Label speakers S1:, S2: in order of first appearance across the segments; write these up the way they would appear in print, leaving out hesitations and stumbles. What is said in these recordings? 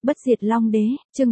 S1: Bất diệt Long Đế, chương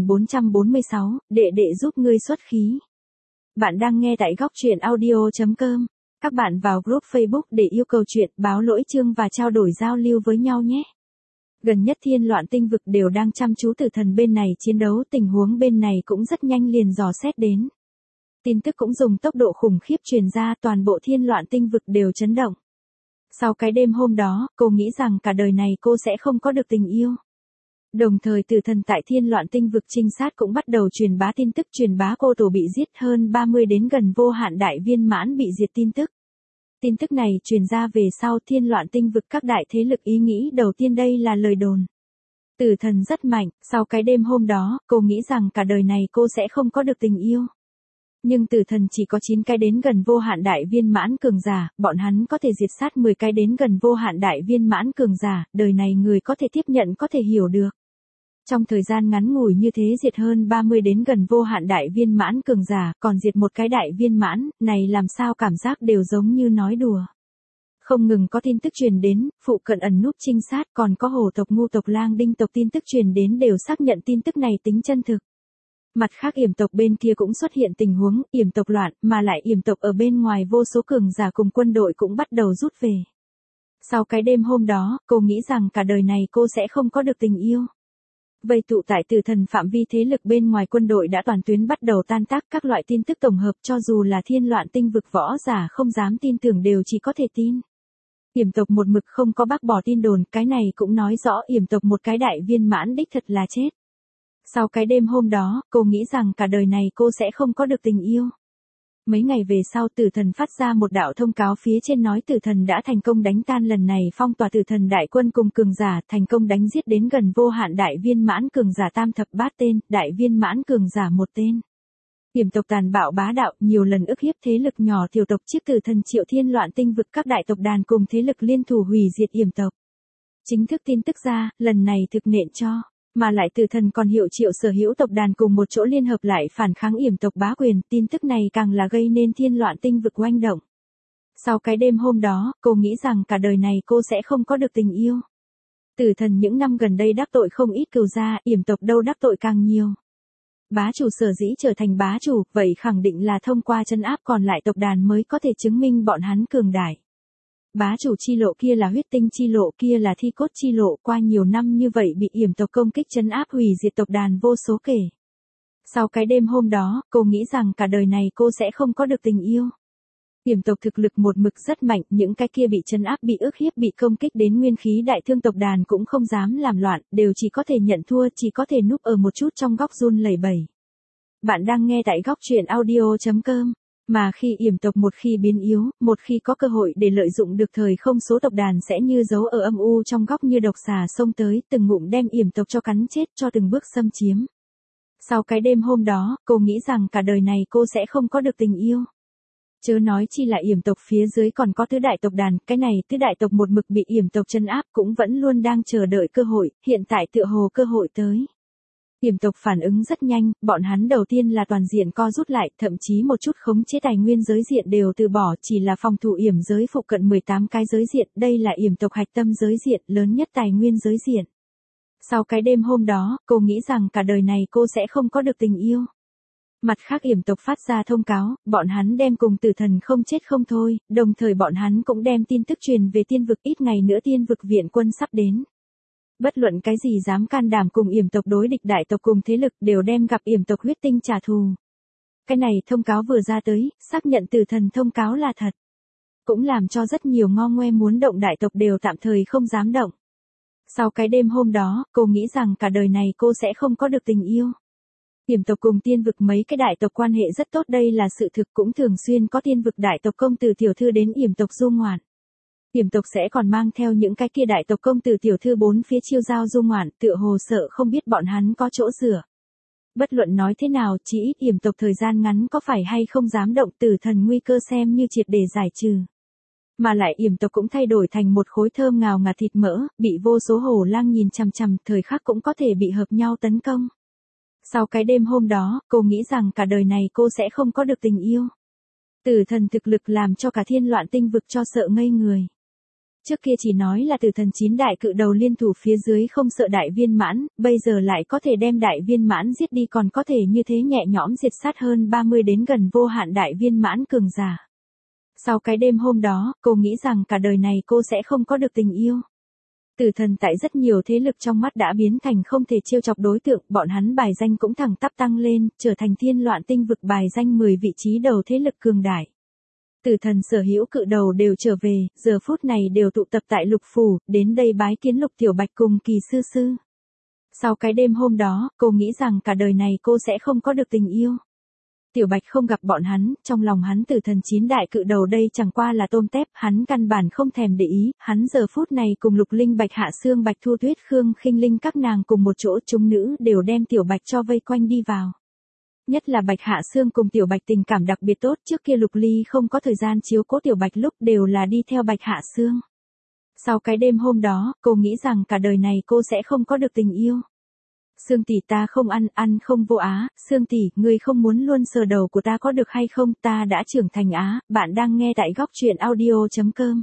S1: 3446, đệ đệ giúp ngươi xuất khí. Bạn đang nghe tại góc truyện audio.com. Các bạn vào group Facebook để yêu cầu chuyện, báo lỗi chương và trao đổi giao lưu với nhau nhé. Gần nhất Thiên Loạn Tinh Vực đều đang chăm chú Tử Thần bên này chiến đấu, tình huống bên này cũng rất nhanh liền dò xét đến. Tin tức cũng dùng tốc độ khủng khiếp truyền ra, toàn bộ Thiên Loạn Tinh Vực đều chấn động. Sau cái đêm hôm đó, cô nghĩ rằng cả đời này cô sẽ không có được tình yêu. Đồng thời Tử Thần tại Thiên Loạn Tinh Vực trinh sát cũng bắt đầu truyền bá tin tức, truyền bá cô tổ bị giết, hơn 30 đến gần vô hạn đại viên mãn bị diệt tin tức. Tin tức này truyền ra về sau Thiên Loạn Tinh Vực các đại thế lực ý nghĩ đầu tiên đây là lời đồn. Tử Thần rất mạnh, sau cái đêm hôm đó, cô nghĩ rằng cả đời này cô sẽ không có được tình yêu. Nhưng Tử Thần chỉ có 9 cái đến gần vô hạn đại viên mãn cường giả, bọn hắn có thể diệt sát 10 cái đến gần vô hạn đại viên mãn cường giả, đời này người có thể tiếp nhận có thể hiểu được. Trong thời gian ngắn ngủi như thế diệt hơn 30 đến gần vô hạn đại viên mãn cường giả, còn diệt một cái đại viên mãn, này làm sao cảm giác đều giống như nói đùa. Không ngừng có tin tức truyền đến, phụ cận ẩn núp trinh sát, còn có hổ tộc, ngu tộc, lang đinh tộc tin tức truyền đến đều xác nhận tin tức này tính chân thực. Mặt khác Yểm tộc bên kia cũng xuất hiện tình huống, Yểm tộc loạn, mà lại Yểm tộc ở bên ngoài vô số cường giả cùng quân đội cũng bắt đầu rút về. Sau cái đêm hôm đó, cô nghĩ rằng cả đời này cô sẽ không có được tình yêu. Vây tụ tại Tử Thần phạm vi thế lực bên ngoài quân đội đã toàn tuyến bắt đầu tan tác, các loại tin tức tổng hợp cho dù là Thiên Loạn Tinh Vực võ giả không dám tin tưởng đều chỉ có thể tin. Yểm tộc một mực không có bác bỏ tin đồn, cái này cũng nói rõ Yểm tộc một cái đại viên mãn đích thật là chết. Sau cái đêm hôm đó, cô nghĩ rằng cả đời này cô sẽ không có được tình yêu. Mấy ngày về sau Tử Thần phát ra một đạo thông cáo phía trên nói Tử Thần đã thành công đánh tan lần này phong tỏa Tử Thần đại quân cùng cường giả, thành công đánh giết đến gần vô hạn đại viên mãn cường giả tam thập bát tên, đại viên mãn cường giả một tên. Yểm tộc tàn bạo bá đạo, nhiều lần ức hiếp thế lực nhỏ tiểu tộc, chiếc Tử Thần triệu Thiên Loạn Tinh Vực các đại tộc đàn cùng thế lực liên thủ hủy diệt Yểm tộc. Chính thức tin tức ra, lần này thực nện cho. Mà lại Tử Thần còn hiệu triệu sở hữu tộc đàn cùng một chỗ liên hợp lại phản kháng Yểm tộc bá quyền, tin tức này càng là gây nên Thiên Loạn Tinh Vực oanh động. Sau cái đêm hôm đó, cô nghĩ rằng cả đời này cô sẽ không có được tình yêu. Tử Thần những năm gần đây đắc tội không ít cừu gia, Yểm tộc đâu đắc tội càng nhiều. Bá chủ sở dĩ trở thành bá chủ, vậy khẳng định là thông qua trấn áp còn lại tộc đàn mới có thể chứng minh bọn hắn cường đại. Bá chủ chi lộ kia là huyết tinh chi lộ, kia là thi cốt chi lộ, qua nhiều năm như vậy bị Yểm tộc công kích trấn áp hủy diệt tộc đàn vô số kể. Sau cái đêm hôm đó, cô nghĩ rằng cả đời này cô sẽ không có được tình yêu. Yểm tộc thực lực một mực rất mạnh, những cái kia bị trấn áp, bị ức hiếp, bị công kích đến nguyên khí đại thương tộc đàn cũng không dám làm loạn, đều chỉ có thể nhận thua, chỉ có thể núp ở một chút trong góc run lẩy bẩy. Bạn đang nghe tại góc truyện audio.com. Mà khi Yểm tộc một khi biến yếu, một khi có cơ hội để lợi dụng được thời không, số tộc đàn sẽ như giấu ở âm u trong góc như độc xà xông tới, từng ngụm đem Yểm tộc cho cắn chết, cho từng bước xâm chiếm. Sau cái đêm hôm đó, cô nghĩ rằng cả đời này cô sẽ không có được tình yêu. Chớ nói chi là Yểm tộc phía dưới còn có tứ đại tộc đàn, cái này tứ đại tộc một mực bị Yểm tộc trấn áp cũng vẫn luôn đang chờ đợi cơ hội, hiện tại tựa hồ cơ hội tới. Yểm tộc phản ứng rất nhanh, bọn hắn đầu tiên là toàn diện co rút lại, thậm chí một chút khống chế tài nguyên giới diện đều từ bỏ, chỉ là phòng thủ Yểm giới phụ cận 18 cái giới diện, đây là Yểm tộc hạch tâm giới diện, lớn nhất tài nguyên giới diện. Sau cái đêm hôm đó, cô nghĩ rằng cả đời này cô sẽ không có được tình yêu. Mặt khác Yểm tộc phát ra thông cáo, bọn hắn đem cùng Tử Thần không chết không thôi, đồng thời bọn hắn cũng đem tin tức truyền về tiên vực, ít ngày nữa tiên vực viện quân sắp đến. Bất luận cái gì dám can đảm cùng Yểm tộc đối địch, đại tộc cùng thế lực đều đem gặp Yểm tộc huyết tinh trả thù. Cái này thông cáo vừa ra tới, xác nhận Tử Thần thông cáo là thật. Cũng làm cho rất nhiều ngo ngoe muốn động đại tộc đều tạm thời không dám động. Sau cái đêm hôm đó, cô nghĩ rằng cả đời này cô sẽ không có được tình yêu. Yểm tộc cùng tiên vực mấy cái đại tộc quan hệ rất tốt, đây là sự thực, cũng thường xuyên có tiên vực đại tộc công tử tiểu thư đến Yểm tộc du ngoạn. Yểm tộc sẽ còn mang theo những cái kia đại tộc công tử tiểu thư bốn phía chiêu giao du ngoạn, tựa hồ sợ không biết bọn hắn có chỗ dựa. Bất luận nói thế nào, chỉ ít Yểm tộc thời gian ngắn có phải hay không dám động Tử Thần nguy cơ xem như triệt để giải trừ. Mà lại Yểm tộc cũng thay đổi thành một khối thơm ngào ngạt thịt mỡ, bị vô số hổ lang nhìn chằm chằm, thời khắc cũng có thể bị hợp nhau tấn công. Sau cái đêm hôm đó, cô nghĩ rằng cả đời này cô sẽ không có được tình yêu. Tử Thần thực lực làm cho cả Thiên Loạn Tinh Vực cho sợ ngây người. Trước kia chỉ nói là Tử Thần 9 đại cự đầu liên thủ phía dưới không sợ đại viên mãn, bây giờ lại có thể đem đại viên mãn giết đi, còn có thể như thế nhẹ nhõm diệt sát hơn 30 đến gần vô hạn đại viên mãn cường giả. Sau cái đêm hôm đó, cô nghĩ rằng cả đời này cô sẽ không có được tình yêu. Tử thần tại rất nhiều thế lực trong mắt đã biến thành không thể trêu chọc đối tượng, bọn hắn bài danh cũng thẳng tắp tăng lên, trở thành thiên loạn tinh vực bài danh 10 vị trí đầu thế lực cường đại. Tử thần sở hữu cự đầu đều trở về, giờ phút này đều tụ tập tại Lục Phủ, đến đây bái kiến Lục Tiểu Bạch cùng Kỳ Sư Sư. Sau cái đêm hôm đó, cô nghĩ rằng cả đời này cô sẽ không có được tình yêu. Tiểu Bạch không gặp bọn hắn, trong lòng hắn Tử Thần 9 đại cự đầu đây chẳng qua là tôm tép, hắn căn bản không thèm để ý, hắn giờ phút này cùng Lục Linh, Bạch Hạ Sương, Bạch Thu Tuyết, Khương Khinh Linh các nàng cùng một chỗ, chúng nữ đều đem Tiểu Bạch cho vây quanh đi vào. Nhất là Bạch Hạ Sương cùng Tiểu Bạch tình cảm đặc biệt tốt, trước kia Lục Ly không có thời gian chiếu cố Tiểu Bạch lúc đều là đi theo Bạch Hạ Sương. Sau cái đêm hôm đó, cô nghĩ rằng cả đời này cô sẽ không có được tình yêu. Sương tỷ, ta không ăn không vô á, Sương tỷ, ngươi không muốn luôn sờ đầu của ta có được hay không, ta đã trưởng thành á, bạn đang nghe tại góc truyện audio.com.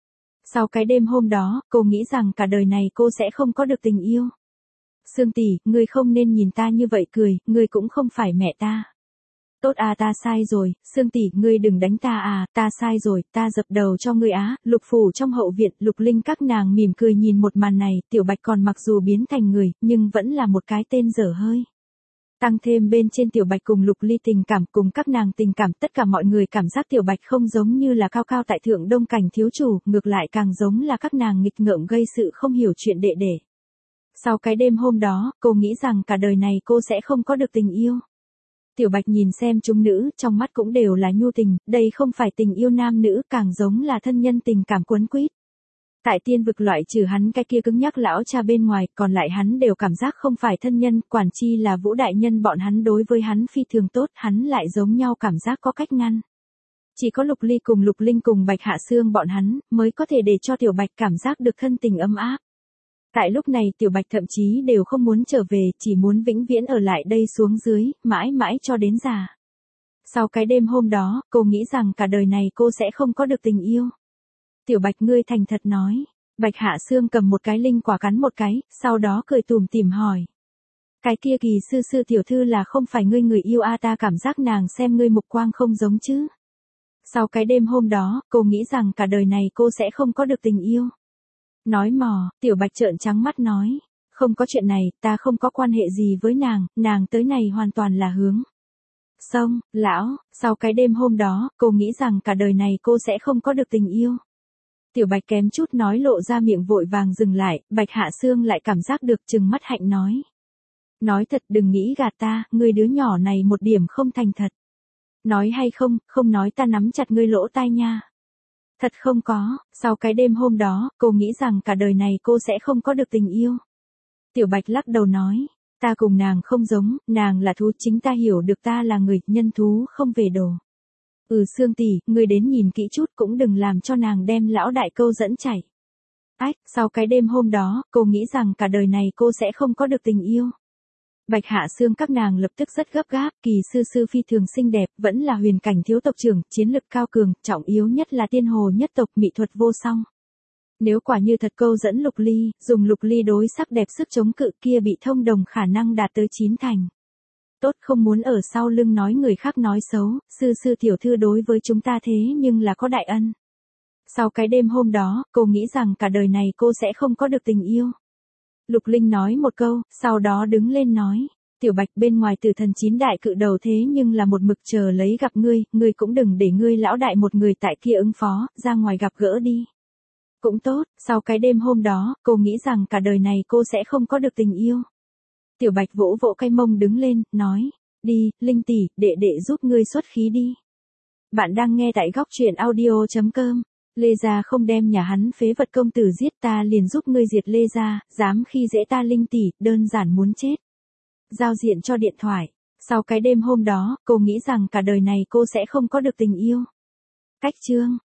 S1: Sau cái đêm hôm đó, cô nghĩ rằng cả đời này cô sẽ không có được tình yêu. Sương tỷ, ngươi không nên nhìn ta như vậy cười, ngươi cũng không phải mẹ ta. Tốt à, ta sai rồi, Sương tỷ, ngươi đừng đánh ta à, ta sai rồi, ta dập đầu cho ngươi á. Lục Phủ trong hậu viện, Lục Linh các nàng mỉm cười nhìn một màn này, Tiểu Bạch còn mặc dù biến thành người, nhưng vẫn là một cái tên dở hơi. Tăng thêm bên trên Tiểu Bạch cùng Lục Ly tình cảm cùng các nàng tình cảm, tất cả mọi người cảm giác Tiểu Bạch không giống như là cao cao tại thượng Đông Cảnh thiếu chủ, ngược lại càng giống là các nàng nghịch ngợm gây sự không hiểu chuyện đệ đệ. Sau cái đêm hôm đó, cô nghĩ rằng cả đời này cô sẽ không có được tình yêu. Tiểu Bạch nhìn xem chúng nữ, trong mắt cũng đều là nhu tình, đây không phải tình yêu nam nữ, càng giống là thân nhân tình cảm quấn quýt. Tại tiên vực loại trừ hắn cái kia cứng nhắc lão cha bên ngoài, còn lại hắn đều cảm giác không phải thân nhân, quản chi là Vũ đại nhân bọn hắn đối với hắn phi thường tốt, hắn lại giống nhau cảm giác có cách ngăn. Chỉ có Lục Ly cùng Lục Linh cùng Bạch Hạ Sương bọn hắn, mới có thể để cho Tiểu Bạch cảm giác được thân tình ấm áp. Tại lúc này Tiểu Bạch thậm chí đều không muốn trở về, chỉ muốn vĩnh viễn ở lại đây xuống dưới, mãi mãi cho đến già. Sau cái đêm hôm đó, cô nghĩ rằng cả đời này cô sẽ không có được tình yêu. Tiểu Bạch, ngươi thành thật nói. Bạch Hạ Sương cầm một cái linh quả cắn một cái, sau đó cười tủm tỉm hỏi. Cái kia Kỳ sư sư tiểu thư là không phải ngươi người yêu a, ta cảm giác nàng xem ngươi mục quang không giống chứ. Sau cái đêm hôm đó, cô nghĩ rằng cả đời này cô sẽ không có được tình yêu. Nói mò, Tiểu Bạch trợn trắng mắt nói. Không có chuyện này, ta không có quan hệ gì với nàng tới này hoàn toàn là hướng. Xong, lão, sau cái đêm hôm đó, cô nghĩ rằng cả đời này cô sẽ không có được tình yêu. Tiểu Bạch kém chút nói lộ ra miệng vội vàng dừng lại, Bạch Hạ Sương lại cảm giác được trừng mắt hạnh nói. Nói thật, đừng nghĩ gạt ta, ngươi đứa nhỏ này một điểm không thành thật. Nói hay không, không nói ta nắm chặt ngươi lỗ tai nha. Thật không có, sau cái đêm hôm đó, cô nghĩ rằng cả đời này cô sẽ không có được tình yêu. Tiểu Bạch lắc đầu nói, ta cùng nàng không giống, nàng là thú, chính ta hiểu được ta là người, nhân thú không về đồ. Sương tỷ, ngươi đến nhìn kỹ chút, cũng đừng làm cho nàng đem lão đại câu dẫn chảy. Ách, sau cái đêm hôm đó, cô nghĩ rằng cả đời này cô sẽ không có được tình yêu. Bạch Hạ Sương các nàng lập tức rất gấp gáp, Kỳ sư sư phi thường xinh đẹp, vẫn là huyền cảnh thiếu tộc trưởng, chiến lực cao cường, trọng yếu nhất là tiên hồ nhất tộc, mỹ thuật vô song. Nếu quả như thật câu dẫn Lục Ly, dùng Lục Ly đối sắc đẹp sức chống cự kia bị thông đồng khả năng đạt tới 9 thành. Tốt, không muốn ở sau lưng nói người khác nói xấu, sư sư tiểu thư đối với chúng ta thế nhưng là có đại ân. Sau cái đêm hôm đó, cô nghĩ rằng cả đời này cô sẽ không có được tình yêu. Lục Linh nói một câu, sau đó đứng lên nói. Tiểu Bạch, bên ngoài Tử Thần 9 đại cự đầu thế nhưng là một mực chờ lấy gặp ngươi cũng đừng để ngươi lão đại một người tại kia ứng phó, ra ngoài gặp gỡ đi. Cũng tốt, sau cái đêm hôm đó, cô nghĩ rằng cả đời này cô sẽ không có được tình yêu. Tiểu Bạch vỗ vỗ cái mông đứng lên, nói. Đi, Linh tỷ, đệ đệ giúp ngươi xuất khí đi. Bạn đang nghe tại góc truyện audio.com. Lê gia không đem nhà hắn phế vật công tử giết, ta liền giúp ngươi diệt Lê gia, dám khi dễ ta Linh tỷ, đơn giản muốn chết. Giao diện cho điện thoại. Sau cái đêm hôm đó, cô nghĩ rằng cả đời này cô sẽ không có được tình yêu. Cách chương.